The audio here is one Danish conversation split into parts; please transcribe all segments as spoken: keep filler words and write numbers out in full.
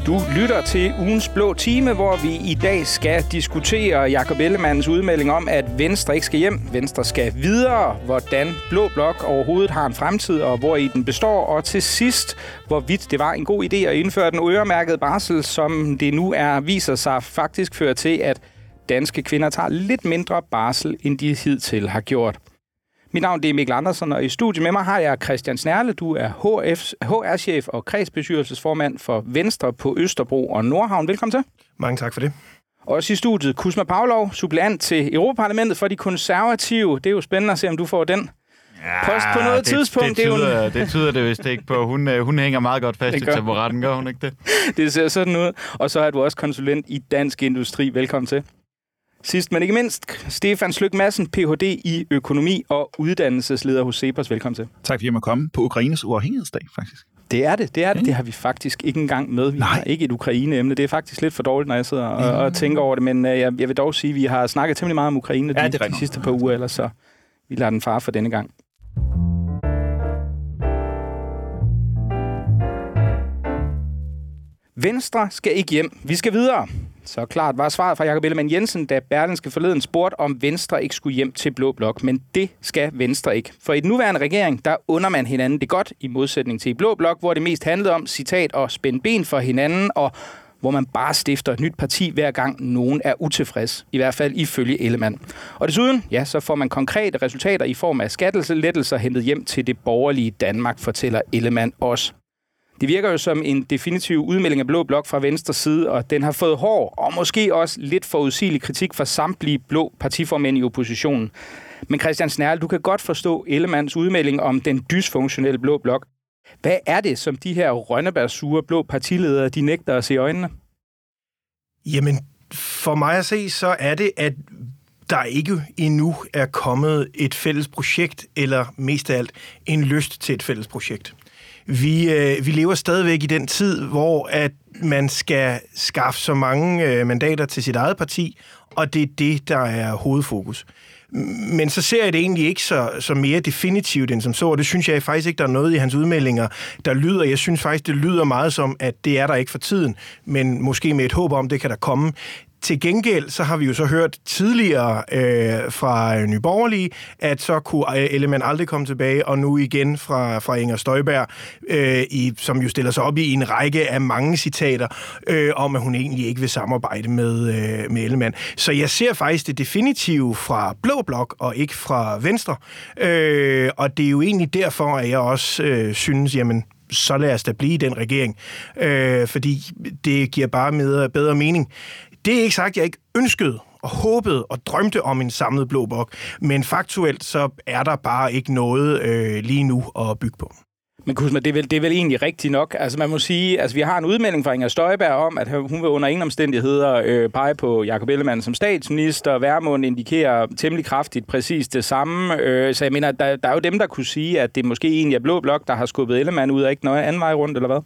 Du lytter til ugens Blå Time, hvor vi i dag skal diskutere Jakob Ellemann-Jensens udmelding om, at Venstre ikke skal hjem. Venstre skal videre, hvordan Blå Blok overhovedet har en fremtid, og hvor i den består. Og til sidst, hvorvidt det var en god idé at indføre den øremærkede barsel, som det nu er, viser sig faktisk fører til, at danske kvinder tager lidt mindre barsel, end de hidtil har gjort. Mit navn det er Mikkel Andersen, og i studiet med mig har jeg Christian Snerle. Du er H R-chef og kredsbestyrelsesformand for Venstre på Østerbro og Nordhavn. Velkommen til. Mange tak for det. Også i studiet Kusma Pavlov, suppleant til Europaparlamentet for de konservative. Det er jo spændende at se, om du får den ja, post på noget det, tidspunkt. Det tyder det, tyder det vist ikke på. Hun, hun hænger meget godt fast i taburetten, gør hun ikke det? Det ser sådan ud. Og så er du også konsulent i Dansk Industri. Velkommen til. Sidst, men ikke mindst, Stefan Sløk Madsen, P H D i økonomi og uddannelsesleder hos CEPOS. Velkommen til. Tak fordi jeg må komme på Ukraines uafhængighedsdag, faktisk. Det er det, det er det. Det har vi faktisk ikke engang med. Vi Nej. har ikke et Ukraine-emne. Det er faktisk lidt for dårligt, når jeg sidder og, mm. og tænker over det. Men uh, jeg, jeg vil dog sige, at vi har snakket temmelig meget om Ukraine ja, de, de sidste par uger, ellers så vi lader den fare for denne gang. Venstre skal ikke hjem. Vi skal videre. Så klart var svaret fra Jakob Ellemann-Jensen, da Berlingske forleden spurgte, om Venstre ikke skulle hjem til Blå Blok. Men det skal Venstre ikke. For i den nuværende regering, der under man hinanden det godt, i modsætning til i Blå Blok, hvor det mest handlede om, citat, at spænde ben for hinanden, og hvor man bare stifter et nyt parti, hver gang nogen er utilfreds. I hvert fald ifølge Ellemann. Og desuden, ja, så får man konkrete resultater i form af skattelettelser hentet hjem til det borgerlige Danmark, fortæller Ellemann også. Det virker jo som en definitiv udmelding af Blå Blok fra Venstres side, og den har fået hård og måske også lidt forudsigelig kritik fra samtlige blå partiformænd i oppositionen. Men Christian Snerle, du kan godt forstå Ellemanns udmelding om den dysfunktionelle Blå Blok. Hvad er det, som de her rønnebærsure blå partiledere, de nægter at se i øjnene? Jamen, for mig at se, så er det, at der ikke endnu er kommet et fælles projekt, eller mest af alt en lyst til et fælles projekt. Vi, øh, vi lever stadigvæk i den tid, hvor at man skal skaffe så mange øh, mandater til sit eget parti, og det er det, der er hovedfokus. Men så ser jeg det egentlig ikke så, så mere definitivt end som så, og det synes jeg faktisk ikke, der er noget i hans udmeldinger, der lyder. Jeg synes faktisk, det lyder meget som, at det er der ikke for tiden, men måske med et håb om, det kan der komme. Til gengæld, så har vi jo så hørt tidligere øh, fra Nye Borgerlige, at så kunne Ellemann aldrig komme tilbage, og nu igen fra, fra Inger Støjberg, øh, i, som jo stiller sig op i en række af mange citater, øh, om at hun egentlig ikke vil samarbejde med, øh, med Ellemann. Så jeg ser faktisk det definitive fra Blå Blok, og ikke fra Venstre. Øh, og det er jo egentlig derfor, at jeg også øh, synes, jamen, så lad os da blive i den regering. Øh, fordi det giver bare med, bedre mening. Det er ikke sagt, at jeg ikke ønskede og håbede og drømte om en samlet Blå Blok, men faktuelt så er der bare ikke noget øh, lige nu at bygge på. Men Kusma, det er vel, det er vel egentlig rigtigt nok. Altså man må sige, altså vi har en udmelding fra Inger Støjberg om, at hun vil under ingen omstændigheder øh, pege på Jakob Ellemann som statsminister. Værmund indikerer temmelig kraftigt præcis det samme. Øh, så jeg mener, der, der er jo dem, der kunne sige, at det måske egentlig er Blå Blok, der har skubbet Ellemann ud og ikke noget anden vej rundt, eller hvad?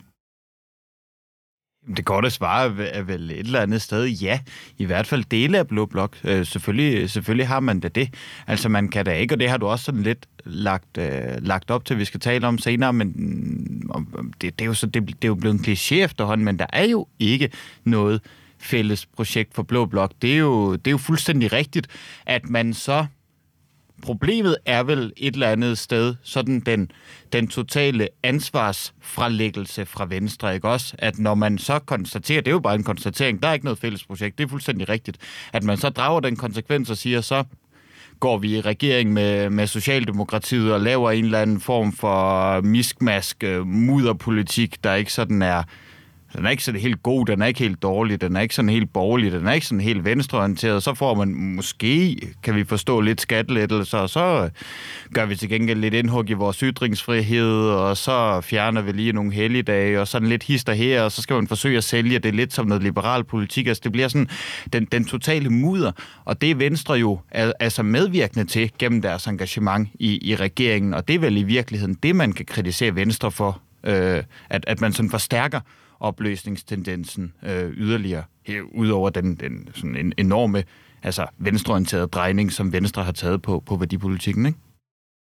Det korte svar er vel et eller andet sted ja. I hvert fald dele af Blå Blok. Øh, selvfølgelig, selvfølgelig har man da det. Altså man kan da ikke, og det har du også sådan lidt lagt, øh, lagt op til, vi skal tale om senere, men øh, det, det, er jo så, det, det er jo blevet en kliché efterhånden, men der er jo ikke noget fælles projekt for Blå Blok. Det er jo, det er jo fuldstændig rigtigt, at man så problemet er vel et eller andet sted sådan den, den totale ansvarsfralæggelse fra Venstre, ikke også? At når man så konstaterer, det er jo bare en konstatering, der er ikke noget fælles projekt, det er fuldstændig rigtigt, at man så drager den konsekvens og siger, så går vi i regering med, med Socialdemokratiet og laver en eller anden form for miskmask mudderpolitik, der ikke sådan er Den er ikke sådan helt god, den er ikke helt dårlig, den er ikke sådan helt borgerlig, den er ikke sådan helt venstreorienteret. Så får man måske, kan vi forstå, lidt skattelettelser, og så gør vi til gengæld lidt indhug i vores ytringsfrihed, og så fjerner vi lige nogle helligdage, og sådan lidt hister her, og så skal man forsøge at sælge det lidt som noget liberal politik. Altså det bliver sådan den, den totale mudder, og det er Venstre jo altså medvirkende til gennem deres engagement i, i regeringen, og det er vel i virkeligheden det, man kan kritisere Venstre for, øh, at, at man sådan forstærker opløsningstendensen øh, yderligere, ud over den, den sådan en enorme, altså venstreorienterede drejning, som Venstre har taget på, på værdipolitikken, ikke?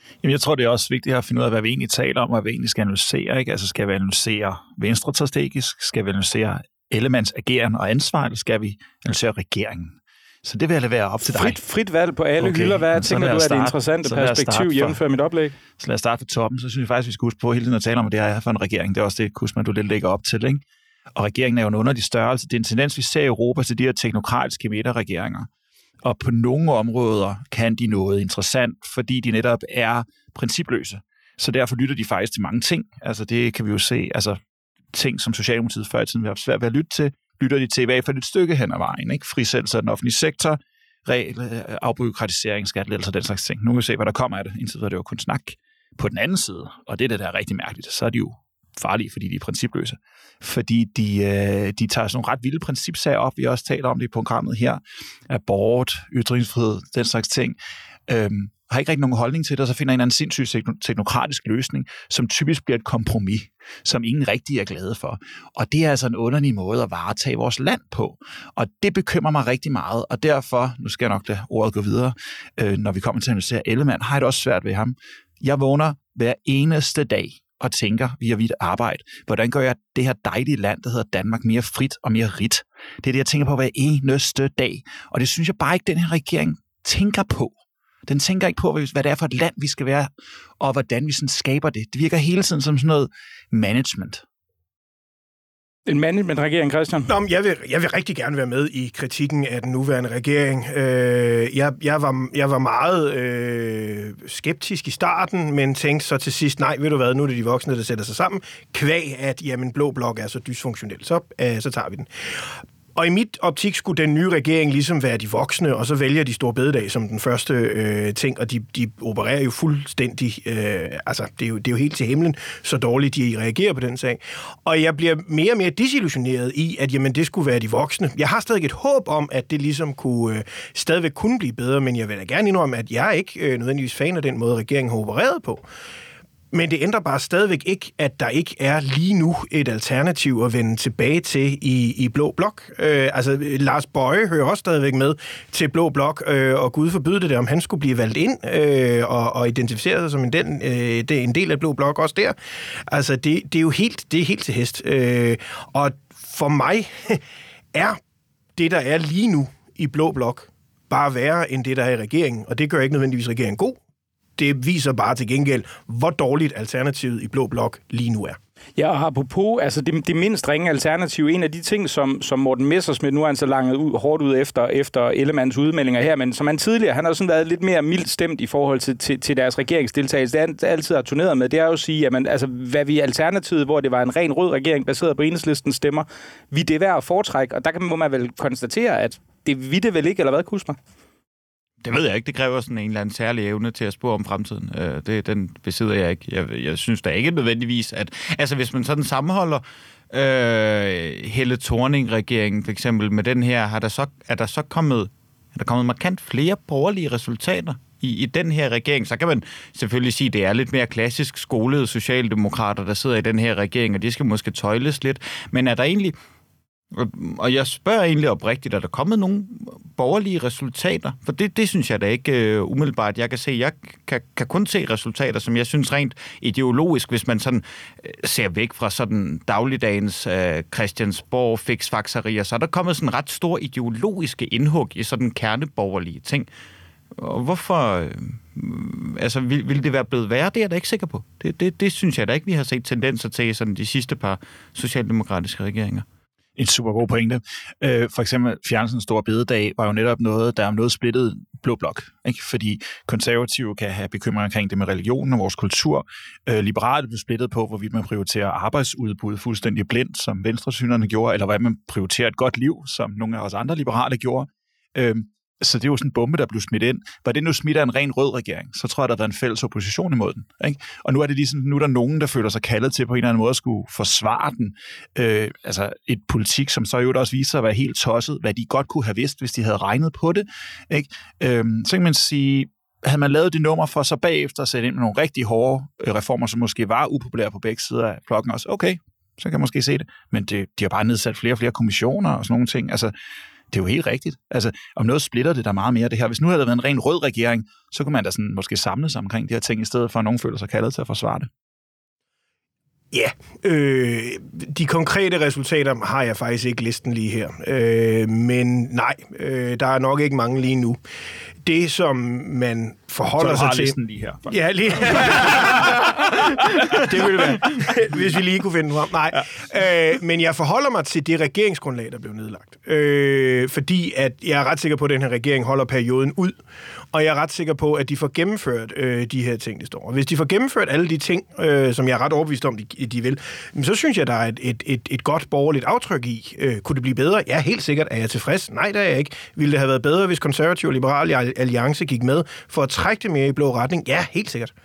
Jamen, jeg tror, det er også vigtigt at finde ud af, hvad vi egentlig taler om, og hvad vi egentlig skal analysere. Ikke? Altså, skal vi analysere Venstre strategisk? Skal vi analysere Ellemanns ageren og ansvar, eller skal vi analysere regeringen? Så det vil jeg lade op til dig. Frit, frit valg på alle okay. hylder. Hvad tænker du er det interessante perspektiv jævnfør mit oplæg? Så lad os starte fra toppen. Så synes jeg faktisk, vi skal huske på hele tiden at tale om, at det er for en regering. Det er også det, Kusma, du lidt lægger op til. Ikke? Og regeringen er jo en underlig størrelse. Det er en tendens, vi ser i Europa til de her teknokratiske midterregeringer. Og på nogle områder kan de noget interessant, fordi de netop er principløse. Så derfor lytter de faktisk til mange ting. Altså det kan vi jo se. Altså ting, som Socialdemokratiet før i tiden vil have svært ved at lytte til, lytter de til i hvert fald et stykke hen ad vejen. Ikke? Frisættelse af den offentlige sektor, regel, afbureaukratisering, skattelettelser og den slags ting. Nu kan vi se, hvad der kommer af det. Indtil videre er det jo kun snak. På den anden side, og det er det, der er rigtig mærkeligt, så er de jo farlige, fordi de er principløse. Fordi de, øh, de tager sådan nogle ret vilde principsager op. Vi har også talt om det i programmet her. Abort, ytringsfrihed, den slags ting. Øhm, har ikke rigtig nogen holdning til det, og så finder en eller anden sindssyg teknokratisk løsning, som typisk bliver et kompromis, som ingen rigtig er glade for. Og det er altså en underlig måde at varetage vores land på. Og det bekymrer mig rigtig meget, og derfor, nu skal jeg nok lade ordet gå videre, øh, når vi kommer til at analysere Ellemann, har jeg det også svært ved ham. Jeg vågner hver eneste dag og tænker via mit arbejde, hvordan gør jeg det her dejlige land, der hedder Danmark, mere frit og mere rigt? Det er det, jeg tænker på hver eneste dag. Og det synes jeg bare ikke, den her regering tænker på. Den tænker ikke på, hvad det er for et land, vi skal være, og hvordan vi sådan skaber det. Det virker hele tiden som sådan noget management. En management-regering, Christian? Nå, jeg, vil, jeg vil rigtig gerne være med i kritikken af den nuværende regering. Øh, jeg, jeg, var, jeg var meget øh, skeptisk i starten, men tænkte så til sidst, nej, ved du hvad, nu er det de voksne, der sætter sig sammen. Kvæg, at jamen, blå blok er så dysfunktionel, så, øh, så tager vi den. Og i mit optik skulle den nye regering ligesom være de voksne, og så vælger de store bededag som den første øh, ting, og de, de opererer jo fuldstændig, øh, altså det er, jo, det er jo helt til himlen, så dårligt de reagerer på den sag. Og jeg bliver mere og mere desillusioneret i, at jamen, det skulle være de voksne. Jeg har stadig et håb om, at det ligesom kunne, øh, stadigvæk kunne blive bedre, men jeg vil da gerne indrømme, at jeg er ikke øh, nødvendigvis fan af den måde, regeringen har opereret på. Men det ændrer bare stadigvæk ikke, at der ikke er lige nu et alternativ at vende tilbage til i, i Blå Blok. Øh, altså, Lars Boje hører også stadigvæk med til Blå Blok, øh, og Gud forbyde det, om han skulle blive valgt ind øh, og, og identificere sig som en, den, øh, det er en del af Blå Blok også der. Altså, det, det er jo helt, det er helt til hest. Øh, og for mig er det, der er lige nu i Blå Blok, bare værre end det, der er i regeringen. Og det gør ikke nødvendigvis regeringen god. Det viser bare til gengæld, hvor dårligt alternativet i Blå Blok lige nu er. Ja, og apropos, altså det, det mindst ringe alternativ, en af de ting, som, som Morten Messerschmidt, nu er han så langt ud, hårdt ud efter, efter Ellemanns udmeldinger her, men som han tidligere, han har sådan været lidt mere mildt stemt i forhold til, til, til deres regeringsdeltagelse. Det han altid har turneret med, det er jo at sige, at man, altså, hvad vi alternativet, hvor det var en ren rød regering, baseret på Enhedslistens stemmer, vi det er værd at foretrække, og der må man vel konstatere, at det vi det vel ikke, eller hvad, Kusma? Det ved jeg ikke. Det kræver sådan en eller anden særlig evne til at spå om fremtiden. Det, den besidder jeg ikke. Jeg, jeg synes da ikke nødvendigvis, at... Altså, hvis man sådan sammenholder øh, Helle Thorning-regeringen for eksempel med den her, har der så, er der så kommet, er der kommet markant flere borgerlige resultater i, i den her regering. Så kan man selvfølgelig sige, at det er lidt mere klassisk skolede socialdemokrater, der sidder i den her regering, og de skal måske tøjles lidt. Men er der egentlig... Og jeg spørger egentlig oprigtigt, er der kommet nogle borgerlige resultater? For det, det synes jeg da ikke uh, umiddelbart, jeg kan se. Jeg kan, kan kun se resultater, som jeg synes rent ideologisk, hvis man sådan uh, ser væk fra sådan dagligdagens uh, Christiansborg fiksfakserier, så er der kommet sådan ret store ideologiske indhug i sådan kerneborgerlige ting. Og hvorfor... Uh, altså, vil, vil det være blevet værre? Det er jeg da ikke sikker på. Det, det, det synes jeg da ikke, vi har set tendenser til i sådan de sidste par socialdemokratiske regeringer. En super god pointe. Øh, for eksempel fjernelsen store bededag var jo netop noget, der er noget splittet Blå Blok. Ikke? Fordi konservative kan have bekymringer omkring det med religion og vores kultur. Øh, liberale blev splittet på, hvorvidt man prioriterer arbejdsudbud fuldstændig blindt, som venstresynerne gjorde, eller hvad man prioriterer et godt liv, som nogle af os andre liberale gjorde. Øh, Så det er jo sådan en bombe, der blev smidt ind. Var det nu smidt af en ren rød regering, så tror jeg, der har været en fælles opposition imod den. Ikke? Og nu er det ligesom, nu er der nogen, der føler sig kaldet til på en eller anden måde at skulle forsvare den. Øh, altså et politik, som så jo også viser sig at være helt tosset, hvad de godt kunne have vidst, hvis de havde regnet på det. Ikke? Øh, så kan man sige, havde man lavet det nummer for så bagefter at sætte ind med nogle rigtig hårde reformer, som måske var upopulære på begge sider af blokken også, okay, så kan man måske se det. Men det, de har bare nedsat flere og flere kommissioner og sådan nogle ting. Altså, Det er jo helt rigtigt. Altså, om noget splitter det der meget mere det her. Hvis nu havde der været en ren rød regering, så kunne man da sådan måske samle sig omkring de her ting, i stedet for at nogen føler sig kaldet til at forsvare det. Ja, øh, de konkrete resultater har jeg faktisk ikke listen lige her. Øh, men nej, øh, der er nok ikke mange lige nu. Det, som man forholder sig til... lige her. Faktisk. Ja, lige det ville være, hvis vi lige kunne finde frem. Nej, ja. øh, men jeg forholder mig til det regeringsgrundlag, der blev nedlagt. Øh, fordi at jeg er ret sikker på, at den her regering holder perioden ud, og jeg er ret sikker på, at de får gennemført øh, de her ting, det står. Og hvis de får gennemført alle de ting, øh, som jeg er ret overbevist om, de, de vil, så synes jeg, der er et, et, et, et godt borgerligt aftryk i. Øh, kunne det blive bedre? Ja, helt sikkert. Er jeg tilfreds? Nej, det er jeg ikke. Ville det have været bedre, hvis Konservative og Liberale Alliance gik med for at trække det mere i blå retning? Ja, helt sikkert.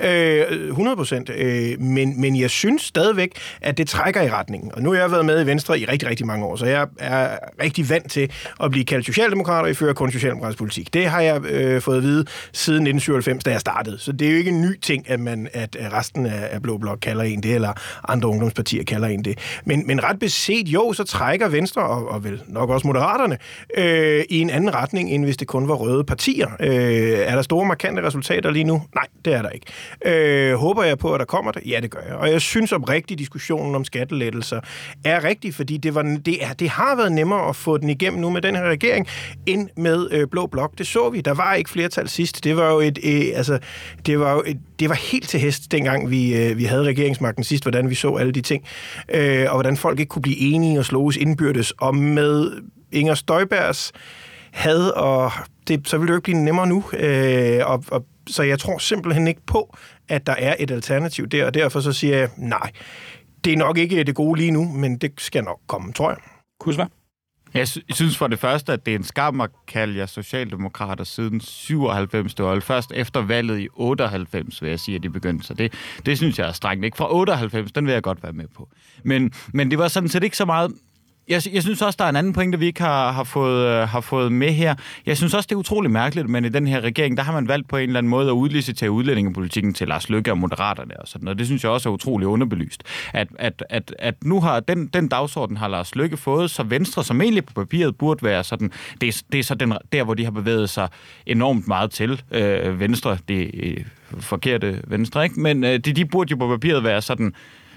Øh, hundrede procent. Øh, men, men jeg synes stadigvæk, at det trækker i retningen. Og nu har jeg været med i Venstre i rigtig, rigtig mange år, så jeg er rigtig vant til at blive kaldt socialdemokrat, og jeg fører kun socialdemokratisk politik. Det har jeg øh, fået at vide siden nitten syvoghalvfems, da jeg startede. Så det er jo ikke en ny ting, at man at resten af, af Blå Blok kalder en det, eller andre ungdomspartier kalder en det. Men, men ret beset, jo, så trækker Venstre, og, og vel nok også Moderaterne, øh, i en anden retning, end hvis det kun var røde partier. Øh, er der store, markante resultater lige nu? Nej, det er der ikke. Øh, håber jeg på, at der kommer det? Ja, det gør jeg. Og jeg synes oprigtigt, diskussionen om skattelettelser er rigtig, fordi det, var, det, er, det har været nemmere at få den igennem nu med den her regering, end med øh, Blå Blok. Det så vi. Der var ikke flertal sidst. Det var jo et, øh, altså, det var jo et, det var helt til hest, dengang vi, øh, vi havde regeringsmagten sidst, hvordan vi så alle de ting, øh, og hvordan folk ikke kunne blive enige og slås indbyrdes. Og med Inger Støjbergs had, og det, så vil det jo ikke blive nemmere nu. Øh, og, og, så jeg tror simpelthen ikke på, at der er et alternativ der, og derfor så siger jeg, nej, det er nok ikke det gode lige nu, men det skal nok komme, tror jeg. Kusma? Jeg synes for det første, at det er en skam at kalde jer socialdemokrater siden syvoghalvfems. Det var først efter valget i otteoghalvfems, vil jeg sige, at de begyndte. Så det, det synes jeg er strengt. Ikke fra otteoghalvfems, den vil jeg godt være med på. Men, men det var sådan set ikke så meget... Jeg, jeg synes også, der er en anden pointe, vi ikke har, har, fået, har fået med her. Jeg synes også, det er utrolig mærkeligt, men i den her regering, der har man valgt på en eller anden måde at udlicitere udlændingepolitikken til Lars Løkke og Moderaterne og sådan noget. Det synes jeg også er utrolig underbelyst. At, at, at, at nu har den, den dagsorden har Lars Løkke fået, så Venstre, som egentlig på papiret burde være sådan, det er, det er så den, der, hvor de har bevæget sig enormt meget til. Øh, Venstre, det er forkerte Venstre, ikke? Men øh, de, de burde jo på papiret være sådan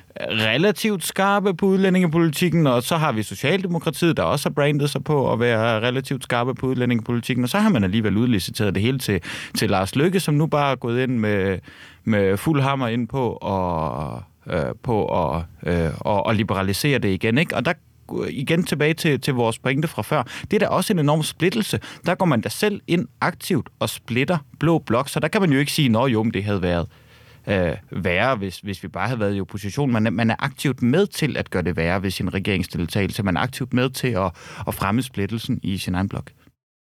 relativt skarpe på udlændingepolitikken, og så har vi Socialdemokratiet, der også har brandet sig på at være relativt skarpe på udlændingepolitikken, og så har man alligevel udliciteret det hele til, til Lars Løkke, som nu bare er gået ind med, med fuld hammer ind på og, øh, på at øh, og, og liberalisere det igen, ikke? Og der igen tilbage til, til vores pointe fra før. Det er da også en enorm splittelse. Der går man da selv ind aktivt og splitter Blå Blok, så der kan man jo ikke sige, nå jo, om det havde været Øh, værre, hvis, hvis vi bare havde været i opposition. Man, man er aktivt med til at gøre det værre ved sin regeringsdeltagelse. Man er aktivt med til at, at fremme splittelsen i sin egen blok.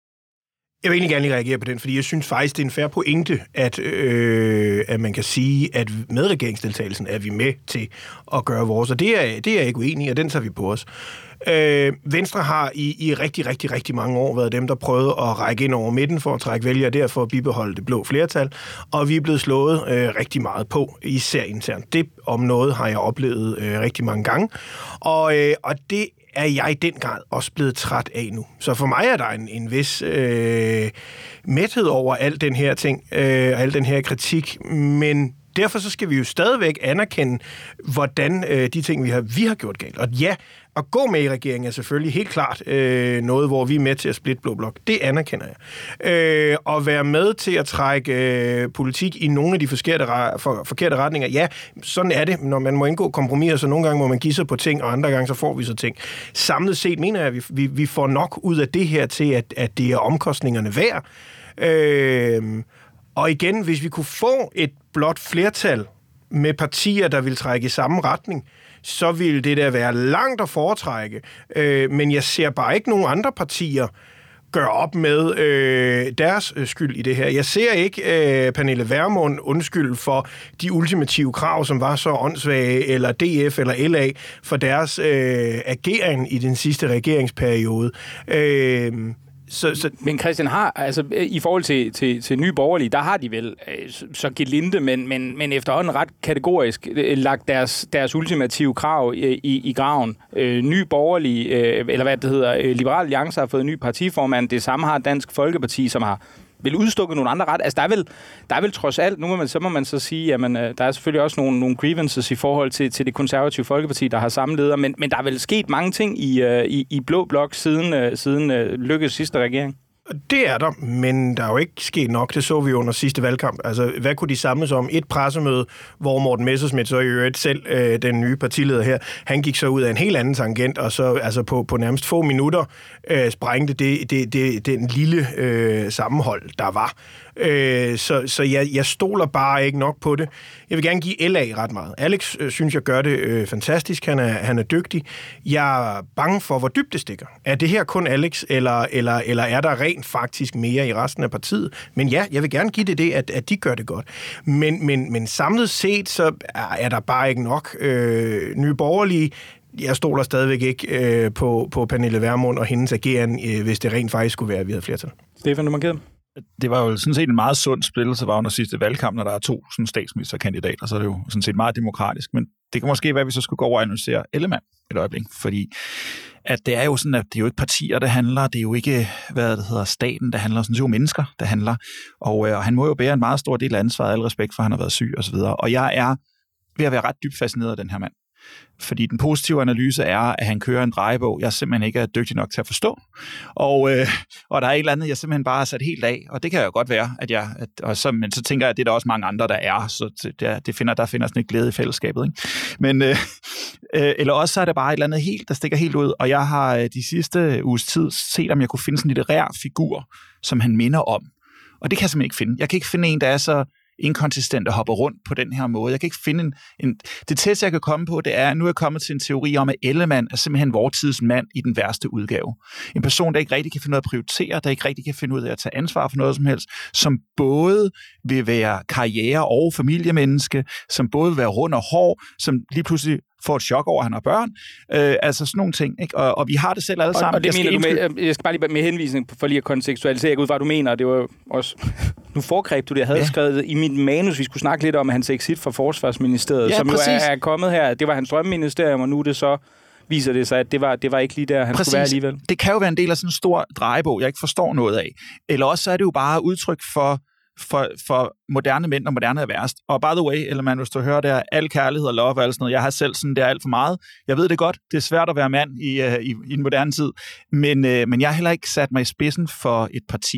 Jeg vil egentlig gerne lige reagere på den, fordi jeg synes faktisk, det er en fair pointe, at, øh, at man kan sige, at med regeringsdeltagelsen er vi med til at gøre vores, og det er, det er jeg ikke uenig i, og den tager vi på os. Øh, Venstre har i, i rigtig, rigtig, rigtig mange år været dem, der prøvede at række ind over midten for at trække vælgere der for at bibeholde det blå flertal, og vi er blevet slået øh, rigtig meget på, især internt. Det om noget har jeg oplevet øh, rigtig mange gange, og, øh, og det er jeg i den grad også blevet træt af nu. Så for mig er der en, en vis øh, mæthed over al den her ting, øh, al den her kritik, men derfor så skal vi jo stadigvæk anerkende, hvordan øh, de ting, vi har, vi har gjort galt. Og ja, at gå med i regeringen er selvfølgelig helt klart øh, noget, hvor vi er med til at splitte Blå Blok. Det anerkender jeg. Øh, at være med til at trække øh, politik i nogle af de forkerte, for, forkerte retninger, ja, sådan er det, når man må indgå kompromiser, så nogle gange må man give sig på ting, og andre gange så får vi så ting. Samlet set mener jeg, at vi, vi, vi får nok ud af det her til, at, at det er omkostningerne værd. Øh, og igen, hvis vi kunne få et blot flertal med partier, der vil trække i samme retning, så ville det der være langt at foretrække. Øh, men jeg ser bare ikke nogen andre partier gøre op med øh, deres øh, skyld i det her. Jeg ser ikke øh, Pernille Vermund undskylde for de ultimative krav, som var så åndssvage, eller D F eller L A, for deres øh, ageren i den sidste regeringsperiode. Øh, Så, så... Men Christian har, altså i forhold til, til, til Nye Borgerlige, der har de vel øh, så gelinde, men, men, men efterhånden ret kategorisk øh, lagt deres, deres ultimative krav i, i, i graven. Øh, Nye Borgerlige, øh, eller hvad det hedder, øh, Liberal Alliance har fået en ny partiformand, det samme har Dansk Folkeparti, som har vil udstukke nogle andre ret. Altså, der er vel, der er vel trods alt, nu må man, så må man så sige, jamen, der er selvfølgelig også nogle, nogle grievances i forhold til, til det konservative Folkeparti, der har samme leder, men, men der er vel sket mange ting i, uh, i, i Blå Blok siden, uh, siden uh, Løkkes sidste regering. Det er der, men der er jo ikke sket nok. Det så vi under sidste valgkamp. Altså, hvad kunne de samles om? Et pressemøde, hvor Morten Messerschmidt, så i øvrigt selv, øh, den nye partileder her, han gik så ud af en helt anden tangent, og så altså på, på nærmest få minutter øh, sprængte det, det, det, den lille øh, sammenhold, der var. Øh, så så jeg, jeg stoler bare ikke nok på det. Jeg vil gerne give L A ret meget. Alex øh, synes, jeg gør det øh, fantastisk. Han er, han er dygtig. Jeg er bange for, hvor dybt det stikker. Er det her kun Alex, eller, eller, eller er der rent faktisk mere i resten af partiet? Men ja, jeg vil gerne give det det, at, at de gør det godt. Men, men, men samlet set, så er, er der bare ikke nok. Øh, Nye Borgerlige, jeg stoler stadigvæk ikke øh, på, på Pernille Vermund og hendes ageren, øh, hvis det rent faktisk skulle være, at vi havde flertal. Stefan, du må give. Det var jo sådan set en meget sund splittelse, var under sidste valgkamp, når der er to sådan statsministerkandidater, så er det jo sådan set meget demokratisk. Men det kan måske være, at vi så skulle gå over og analysere Ellemann et øjeblik, fordi at det er jo sådan, at det er jo ikke partier, der handler, det er jo ikke, hvad det hedder, staten, der handler, sådan, det er jo mennesker, der handler, og, øh, og han må jo bære en meget stor del af ansvaret, al respekt for, at han har været syg osv., og jeg er ved at være ret dybt fascineret af den her mand. Fordi den positive analyse er, at han kører en drejebog, jeg simpelthen ikke er dygtig nok til at forstå. Og, øh, og der er et eller andet, jeg simpelthen bare har sat helt af. Og det kan jo godt være, at jeg... At, og så, men så tænker jeg, at det er der også mange andre, der er. Så det, det finder, der finder sådan et glæde i fællesskabet. Ikke? Men, øh, øh, eller også så er det bare et eller andet helt, der stikker helt ud. Og jeg har de sidste uges tid set, om jeg kunne finde sådan en litterær figur, som han minder om. Og det kan jeg simpelthen ikke finde. Jeg kan ikke finde en, der er så inkonsistent og hopper rundt på den her måde. Jeg kan ikke finde en... en det tætteste, jeg kan komme på, det er, at nu er jeg kommet til en teori om, at Ellemann er simpelthen vor tids mand i den værste udgave. En person, der ikke rigtig kan finde ud af at prioritere, der ikke rigtig kan finde ud af at tage ansvar for noget som helst, som både vil være karriere- og familiemenneske, som både vil være rund og hård, som lige pludselig får et chok over, at han har børn. Øh, altså sådan nogle ting. Ikke? Og, og vi har det selv alle sammen. Og, og det jeg mener skal du med, jeg skal bare lige med henvisning for lige at kontekstualisere, jeg går ud fra, du mener, det var også... Nu foregreb du det, jeg havde ja. skrevet i mit manus, vi skulle snakke lidt om hans exit fra Forsvarsministeriet, ja, som præcis. jo er, er kommet her. Det var hans drømmeministerium, og nu er det så viser det sig, at det var, det var ikke lige der, han præcis. skulle være alligevel. Det kan jo være en del af sådan en stor drejebog, jeg ikke forstår noget af. Eller også så er det jo bare udtryk for For, for moderne mænd, og moderne er værst. Og by the way, eller man, hvis du hører der, al kærlighed og love og alt sådan noget, jeg har selv sådan, det er alt for meget. Jeg ved det godt, det er svært at være mand i, uh, i, i en moderne tid, men, uh, men jeg har heller ikke sat mig i spidsen for et parti.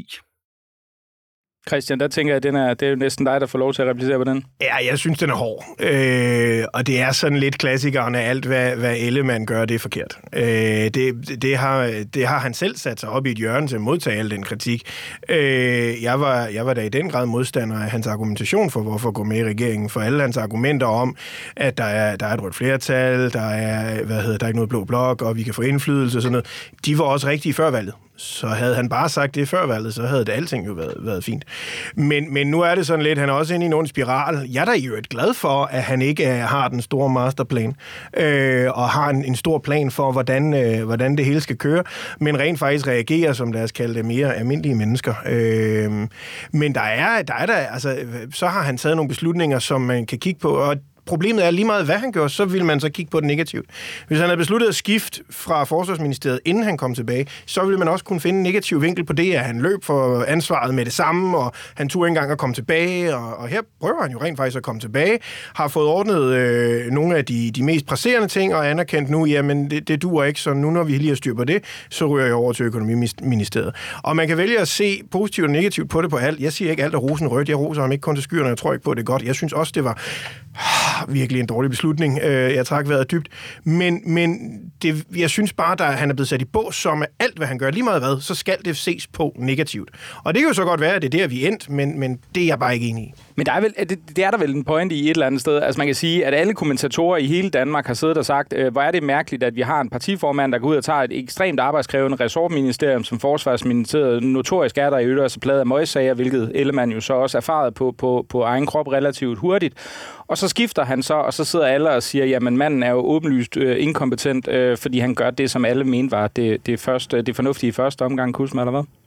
Christian, der tænker jeg, at den er, det er jo næsten dig, der får lov til at replicere på den. Ja, jeg synes, den er hård. Øh, og det er sådan lidt klassikeren af alt, hvad, hvad Ellemann gør, det er forkert. Øh, det, det, har, det har han selv sat sig op i et hjørne til at modtage al den kritik. Øh, jeg, var, jeg var da i den grad modstander af hans argumentation for, hvorfor gå med i regeringen. For alle hans argumenter om, at der er, der er et rødt flertal, der er, hvad hedder, der er ikke noget blå blok, og vi kan få indflydelse og sådan noget, de var også rigtige før valget. Så havde han bare sagt det før valget, så havde det alting jo været, været fint. Men, men nu er det sådan lidt, han er også inde i en spiral. Jeg er da jo et glad for, at han ikke har den store masterplan, øh, og har en, en stor plan for, hvordan, øh, hvordan det hele skal køre, men rent faktisk reagerer, som lad os kalde det, mere almindelige mennesker. Øh, men der er, der er der, altså, så har han taget nogle beslutninger, som man kan kigge på, og problemet er lige meget, hvad han gør, så vil man så kigge på det negativt. Hvis han havde besluttet at skifte fra Forsvarsministeriet, inden han kom tilbage, så ville man også kunne finde en negativ vinkel på det, at han løb for ansvaret med det samme, og han turde ikke engang at komme tilbage, og, og her prøver han jo rent faktisk at komme tilbage, har fået ordnet øh, nogle af de, de mest presserende ting, og anerkendt nu, jamen det, det duer ikke, så nu når vi lige har styr på det, så ryger jeg over til Økonomiministeriet. Og man kan vælge at se positivt og negativt på det på alt. Jeg siger ikke alt er rosenrødt, jeg roser ham ikke kun til skyerne, jeg tror ikke på, at det er godt. Jeg synes også, det var virkelig en dårlig beslutning. Jeg trak vejret dybt. Men, men det, jeg synes bare, at han er blevet sat i bås som alt, hvad han gør, lige meget hvad, så skal det ses på negativt. Og det kan jo så godt være, at det er der, vi er endt, men, men det er jeg bare ikke enig i. Men der er vel, det, det er der vel en pointe i et eller andet sted. Altså man kan sige, at alle kommentatorer i hele Danmark har siddet og sagt, øh, hvor er det mærkeligt, at vi har en partiformand, der går ud og tager et ekstremt arbejdskrævende resortministerium, som Forsvarsministeriet notorisk er der i øvrigt, så plade af møgssager, hvilket Ellemann jo så også erfaret på, på, på egen krop relativt hurtigt. Og så skifter han så, og så sidder alle og siger, jamen manden er jo åbenlyst øh, inkompetent, øh, fordi han gør det, som alle mente var det, det, første, det fornuftige i første omgang, Kusma, eller hvad?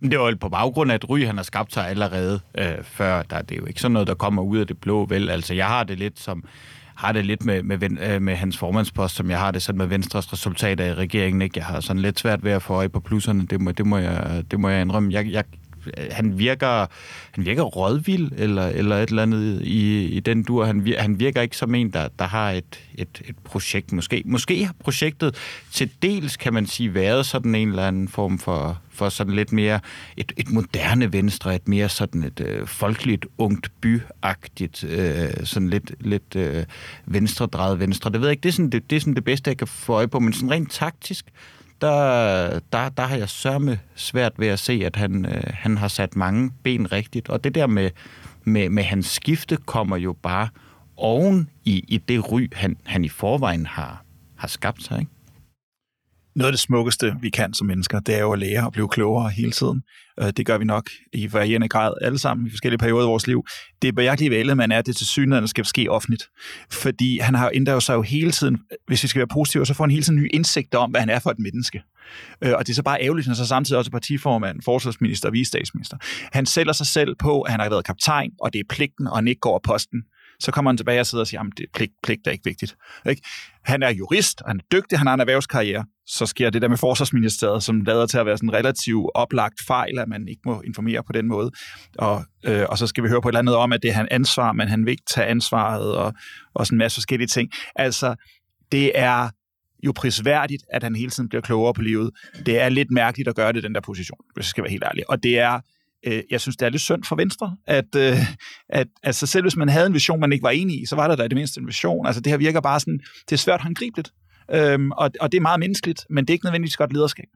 Det var jo på baggrund af, at Ry, han har skabt sig allerede øh, før. Der, det er jo ikke sådan noget, der kommer ud af det blå, vel? Altså, jeg har det lidt som... har det lidt med, med, med hans formandspost, som jeg har det sådan med Venstres resultater i regeringen. Ikke? Jeg har sådan lidt svært ved at få øje på plusserne. Det må, det må, jeg, det må jeg indrømme. Jeg, jeg, han virker han virker rådvild eller, eller et eller andet i, i den dur. Han virker, han virker ikke som en, der, der har et, et, et projekt. Måske, måske har projektet til dels, kan man sige, været sådan en eller anden form for, for sådan lidt mere et, et moderne Venstre, et mere sådan et øh, folkeligt, ungt, byagtigt, øh, sådan lidt, lidt øh, venstredrejet Venstre. Det ved jeg ikke, det er, sådan, det, det er sådan det bedste, jeg kan få øje på, men sådan rent taktisk, Der, der, der har jeg sørme svært ved at se, at han, øh, han har sat mange ben rigtigt. Og det der med, med, med hans skifte kommer jo bare oven i, i det Ry, han, han i forvejen har, har skabt sig, ikke? Noget af det smukkeste, vi kan som mennesker, det er jo at lære og blive klogere hele tiden. Det gør vi nok i varierende grad alle sammen i forskellige perioder af vores liv. Det behjertelige ved Ellemann er, at det til synligheden skal ske offentligt. Fordi han har ændret sig jo hele tiden, hvis vi skal være positive, så får han hele tiden nye indsigter om, hvad han er for et menneske. Og det er så bare ærgerligt, når så samtidig også partiformand, forsvarsminister og vicestatsminister. Han sælger sig selv på, at han har været kaptajn, og det er pligten, og han ikke går af posten. Så kommer han tilbage og sidder og siger, at pligt, pligt er ikke vigtigt. Ikke? Han er jurist, han er dygtig, han har en erhvervskarriere. Så sker det der med forsvarsministeriet, som lader til at være sådan en relativt oplagt fejl, at man ikke må informere på den måde. Og, øh, og så skal vi høre på et eller andet om, at det er han ansvar, men han vil ikke tage ansvaret, og, og sådan en masse forskellige ting. Altså, det er jo prisværdigt, at han hele tiden bliver klogere på livet. Det er lidt mærkeligt at gøre det i den der position, hvis jeg skal være helt ærlig. Og det er... Jeg synes, det er lidt synd for Venstre, at, at altså selv hvis man havde en vision, man ikke var enig i, så var der da i det mindste en vision. Altså det her virker bare sådan, det er svært håndgribeligt, øhm, og, og det er meget menneskeligt, men det er ikke nødvendigvis godt lederskab.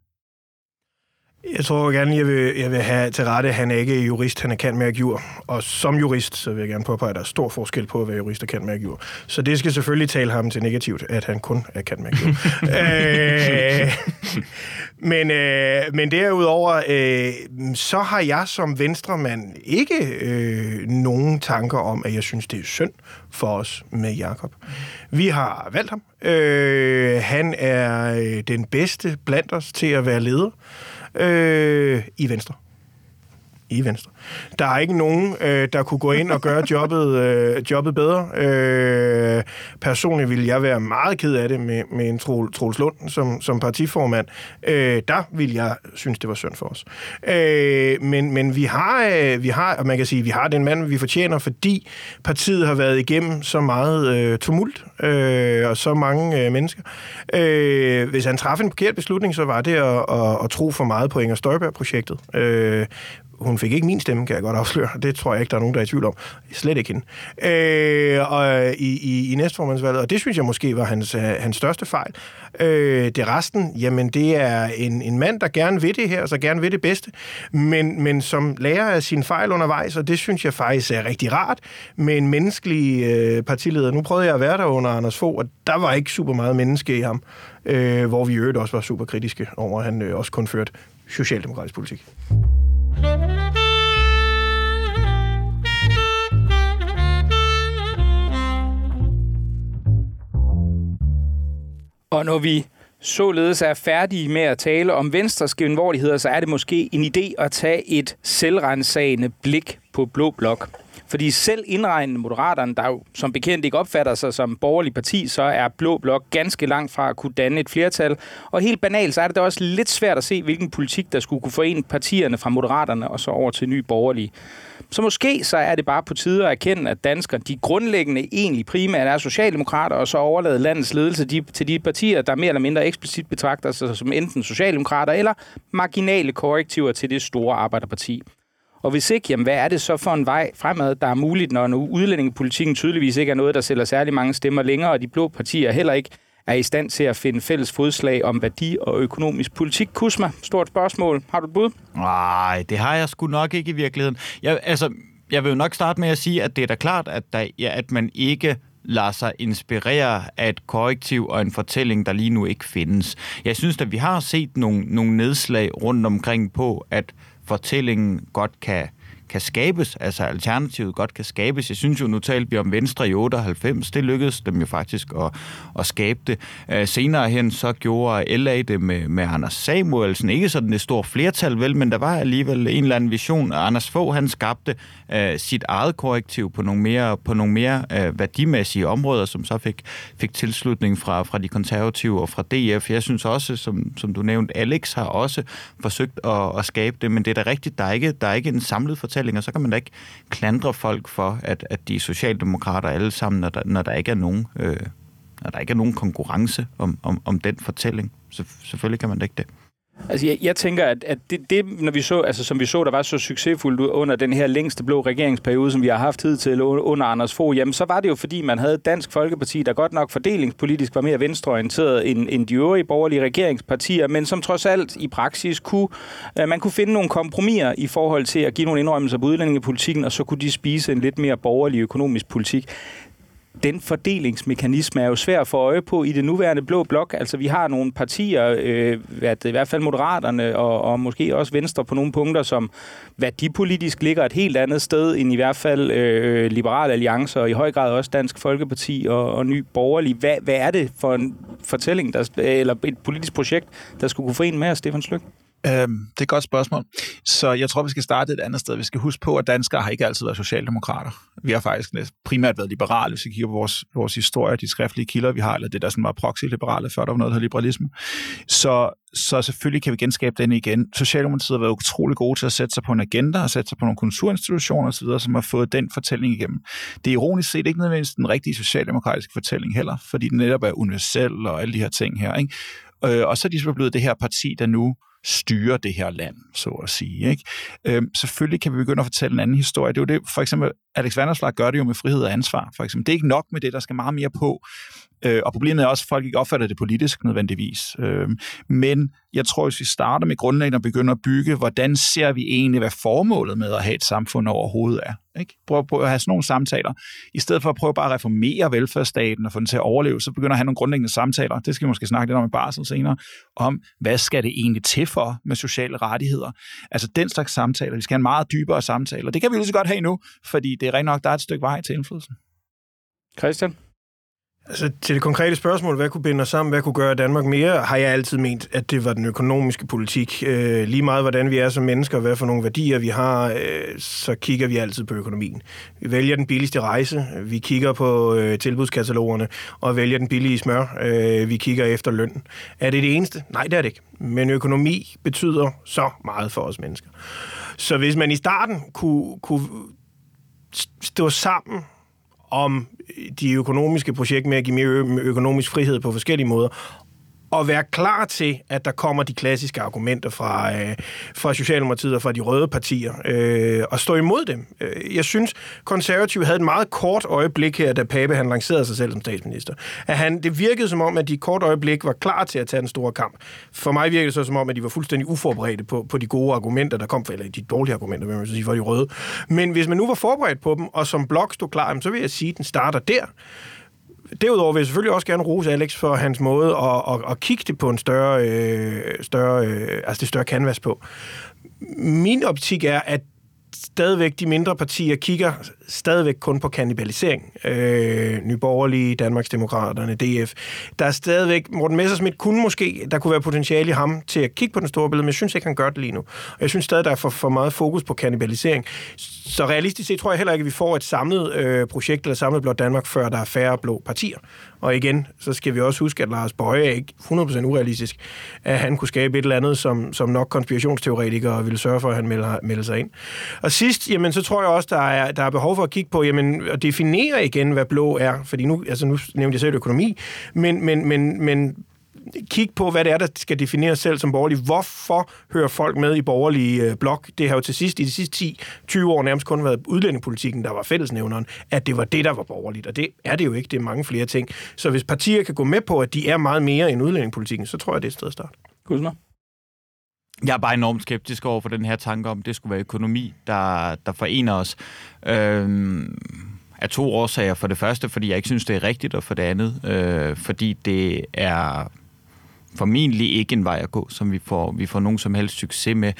Jeg tror gerne, jeg vil, jeg vil have til rette, at han er ikke jurist, han er cand.merc.jur. Og som jurist, så vil jeg gerne påpege, at der er stor forskel på at være jurist og cand.merc.jur. Så det skal selvfølgelig tale ham til negativt, at han kun er cand.merc.jur. øh, men, øh, men derudover, øh, så har jeg som venstremand ikke øh, nogen tanker om, at jeg synes, det er synd for os med Jakob. Vi har valgt ham. Øh, han er den bedste blandt os til at være leder. Øh, i Venstre. I Venstre. Der er ikke nogen, øh, der kunne gå ind og gøre jobbet, øh, jobbet bedre. Øh, personligt ville jeg være meget ked af det med, med en Troels Lund som, som partiformand. Øh, der ville jeg synes, det var synd for os. Øh, men men vi, har, øh, vi har, og man kan sige, vi har den mand, vi fortjener, fordi partiet har været igennem så meget øh, tumult øh, og så mange øh, mennesker. Øh, hvis han træffede en forkert beslutning, så var det at, at, at tro for meget på Inger Støjberg-projektet. Øh, Hun fik ikke min stemme, kan jeg godt afsløre. Det tror jeg ikke, der er nogen, der er i tvivl om. Slet ikke hende. Øh, og i, i, i næstformandsvalget, og det synes jeg måske var hans, hans største fejl. Øh, det resten, jamen det er en, en mand, der gerne vil det her, så gerne vil det bedste, men, men som lærer af sine fejl undervejs, og det synes jeg faktisk er rigtig rart med en menneskelig øh, partileder. Nu prøvede jeg at være der under Anders Fogh, og der var ikke super meget menneske i ham, øh, hvor vi i øvrigt også var super kritiske over, at han øh, også kun førte socialdemokratisk politik. Og når vi således er færdige med at tale om Venstres genvordigheder, så er det måske en idé at tage et selvrensagende blik på Blå Blok. Fordi selv indregnende Moderaterne, der jo som bekendt ikke opfatter sig som borgerlig parti, så er Blå Blok ganske langt fra at kunne danne et flertal. Og helt banalt, så er det da også lidt svært at se, hvilken politik, der skulle kunne forene partierne fra Moderaterne og så over til Nye Borgerlige. Så måske så er det bare på tide at erkende, at danskere, de grundlæggende egentlig primært er socialdemokrater, og så overlade landets ledelse de, til de partier, der mere eller mindre eksplicit betragter sig som enten socialdemokrater eller marginale korrektiver til det store arbejderparti. Og hvis ikke, jamen hvad er det så for en vej fremad, der er muligt, når nu udlændingepolitikken tydeligvis ikke er noget, der sælger særlig mange stemmer længere, og de blå partier heller ikke er i stand til at finde fælles fodslag om værdi og økonomisk politik. Kusma, stort spørgsmål. Har du et bud? Nej, det har jeg sgu nok ikke i virkeligheden. Jeg, altså, jeg vil jo nok starte med at sige, at det er da klart, at, der, ja, at man ikke lader sig inspirere af et korrektiv og en fortælling, der lige nu ikke findes. Jeg synes, at vi har set nogle, nogle nedslag rundt omkring på, at fortællingen godt kan, kan skabes, altså alternativet godt kan skabes. Jeg synes jo, nu talte vi om Venstre i otteoghalvfems, det lykkedes dem jo faktisk at, at skabe det. Uh, senere hen så gjorde L A det med, med Anders Samuelsen, ikke sådan et stort flertal vel, men der var alligevel en eller anden vision, og Anders Fogh, han skabte uh, sit eget korrektiv på nogle mere, på nogle mere uh, værdimæssige områder, som så fik, fik tilslutning fra, fra de konservative og fra D F. Jeg synes også, som, som du nævnte, Alex har også forsøgt at, at skabe det, men det er da rigtigt, der er ikke, der er ikke en samlet fortælling, og så kan man da ikke klandre folk for, at, at de er socialdemokrater alle sammen, når der, når der ikke er nogen, øh, når der ikke er nogen konkurrence om, om, om den fortælling. Så selvfølgelig kan man da ikke det. Altså, jeg, jeg tænker, at, at det, det, når vi så, altså, som vi så, der var så succesfuldt under den her længste blå regeringsperiode, som vi har haft tid til under Anders Fogh, jamen, så var det jo, fordi man havde Dansk Folkeparti, der godt nok fordelingspolitisk var mere venstreorienteret end, end de øvrige borgerlige regeringspartier, men som trods alt i praksis kunne, øh, man kunne finde nogle kompromiser i forhold til at give nogle indrømmelser på udlændingepolitikken, og så kunne de spise en lidt mere borgerlig økonomisk politik. Den fordelingsmekanisme er jo svær at få øje på i det nuværende blå blok. Altså, vi har nogle partier, øh, i hvert fald Moderaterne og, og måske også Venstre på nogle punkter, som værdipolitisk ligger et helt andet sted end i hvert fald øh, Liberale Alliancer og i høj grad også Dansk Folkeparti og, og Ny Borgerlig. Hvad, hvad er det for en fortælling, der, eller et politisk projekt, der skulle kunne forene med os, Stefan Sløk? Øhm, det er et godt spørgsmål. Så jeg tror, vi skal starte et andet sted. Vi skal huske på, at danskere har ikke altid været socialdemokrater. Vi har faktisk primært været liberale, hvis vi kigger på vores, vores historie, de skriftlige kilder, vi har, eller det der sådan var proxy-liberale, før der var noget, der hedder liberalisme. Så, så selvfølgelig kan vi genskabe den igen. Socialdemokratiet har været utrolig gode til at sætte sig på en agenda og sætte sig på nogle kulturinstitutioner osv., som har fået den fortælling igennem. Det er ironisk set ikke nødvendigvis den rigtige socialdemokratiske fortælling heller, fordi den netop er universel og alle de her ting her. Ikke? Og så er de så blevet det her parti, der nu styre det her land, så at sige. Ikke? Øhm, selvfølgelig kan vi begynde at fortælle en anden historie. Det er jo det, for eksempel, Alex Vanopslagh gør det jo med frihed og ansvar. For eksempel. Det er ikke nok med det, der skal meget mere på. Øh, og problemet er også, at folk ikke opfatter det politisk nødvendigvis. Øh, men jeg tror, hvis vi starter med grundlæggende og begynder at bygge, hvordan ser vi egentlig, hvad formålet med at have et samfund overhovedet er. Ikke? Prøv, prøv at have sådan nogle samtaler. I stedet for at prøve bare at reformere velfærdsstaten og få den til at overleve, så begynder at have nogle grundlæggende samtaler. Det skal vi måske snakke lidt om i barsel senere. Om, hvad skal det egentlig til for med sociale rettigheder? Altså den slags samtaler. Vi skal have en meget dybere samtaler. Det kan vi lige så godt have nu, fordi det er rent nok, der er et stykke vej til indflydelsen. Christian? Altså, til det konkrete spørgsmål, hvad kunne binde os sammen, hvad kunne gøre Danmark mere, har jeg altid ment, at det var den økonomiske politik. Øh, lige meget, hvordan vi er som mennesker, hvad for nogle værdier vi har, øh, så kigger vi altid på økonomien. Vi vælger den billigste rejse, vi kigger på øh, tilbudskatalogerne, og vælger den billige smør, øh, vi kigger efter løn. Er det det eneste? Nej, det er det ikke. Men økonomi betyder så meget for os mennesker. Så hvis man i starten kunne, kunne stå sammen om de økonomiske projekter med at give mere økonomisk frihed på forskellige måder, og være klar til, at der kommer de klassiske argumenter fra, øh, fra Socialdemokratiet og fra de røde partier, øh, og stå imod dem. Jeg synes, Konservative havde et meget kort øjeblik her, da Pape han lancerede sig selv som statsminister. At han, det virkede som om, at de kort øjeblik var klar til at tage den store kamp. For mig virkede det så som om, at de var fuldstændig uforberedte på, på de gode argumenter, der kom fra, eller de dårlige argumenter, vil man sige, for de røde. Men hvis man nu var forberedt på dem, og som blok stod klar, så vil jeg sige, at den starter der. Derudover vil jeg selvfølgelig også gerne rose Alex for hans måde at, at, at kigge det på en større, øh, større øh, altså det større canvas på. Min optik er, at stadigvæk de mindre partier kigger stadigvæk kun på kannibalisering. Øh, Nye Borgerlige, Danmarksdemokraterne, D F. Der er stadigvæk, Morten Messerschmidt kunne måske, der kunne være potentiale i ham til at kigge på den store billede, men jeg synes ikke, han gør det lige nu. Og jeg synes stadig, der er for, for meget fokus på kannibalisering. Så realistisk set tror jeg heller ikke, at vi får et samlet øh, projekt eller samlet Blåt Danmark, før der er færre blå partier. Og igen, så skal vi også huske, at Lars Boje er ikke hundrede procent urealistisk, at han kunne skabe et eller andet, som, som nok konspirationsteoretikere ville sørge for, at han melder, melder sig ind. Og sidst, jamen, så tror jeg også, der er, der er behov for at kigge på, jamen, at definere igen, hvad blå er. Fordi nu, altså nu nævnte jeg selv økonomi, men, men, men, men kig på, hvad det er, der skal defineres selv som borgerlig. Hvorfor hører folk med i borgerlige øh, blok? Det har jo til sidst, i de sidste ti til tyve år nærmest kun været udlændingepolitikken, der var fællesnævneren, at det var det, der var borgerligt. Og det er det jo ikke. Det er mange flere ting. Så hvis partier kan gå med på, at de er meget mere end udlændingepolitikken, så tror jeg, det er et sted at starte. Kusner? Jeg er bare enormt skeptisk over for den her tanke om, at det skulle være økonomi, der, der forener os. Øhm, af to årsager. For det første, fordi jeg ikke synes, det er rigtigt, og for det andet, øh, fordi det er formentlig ikke en vej at gå, som vi får, vi får nogen som helst succes med.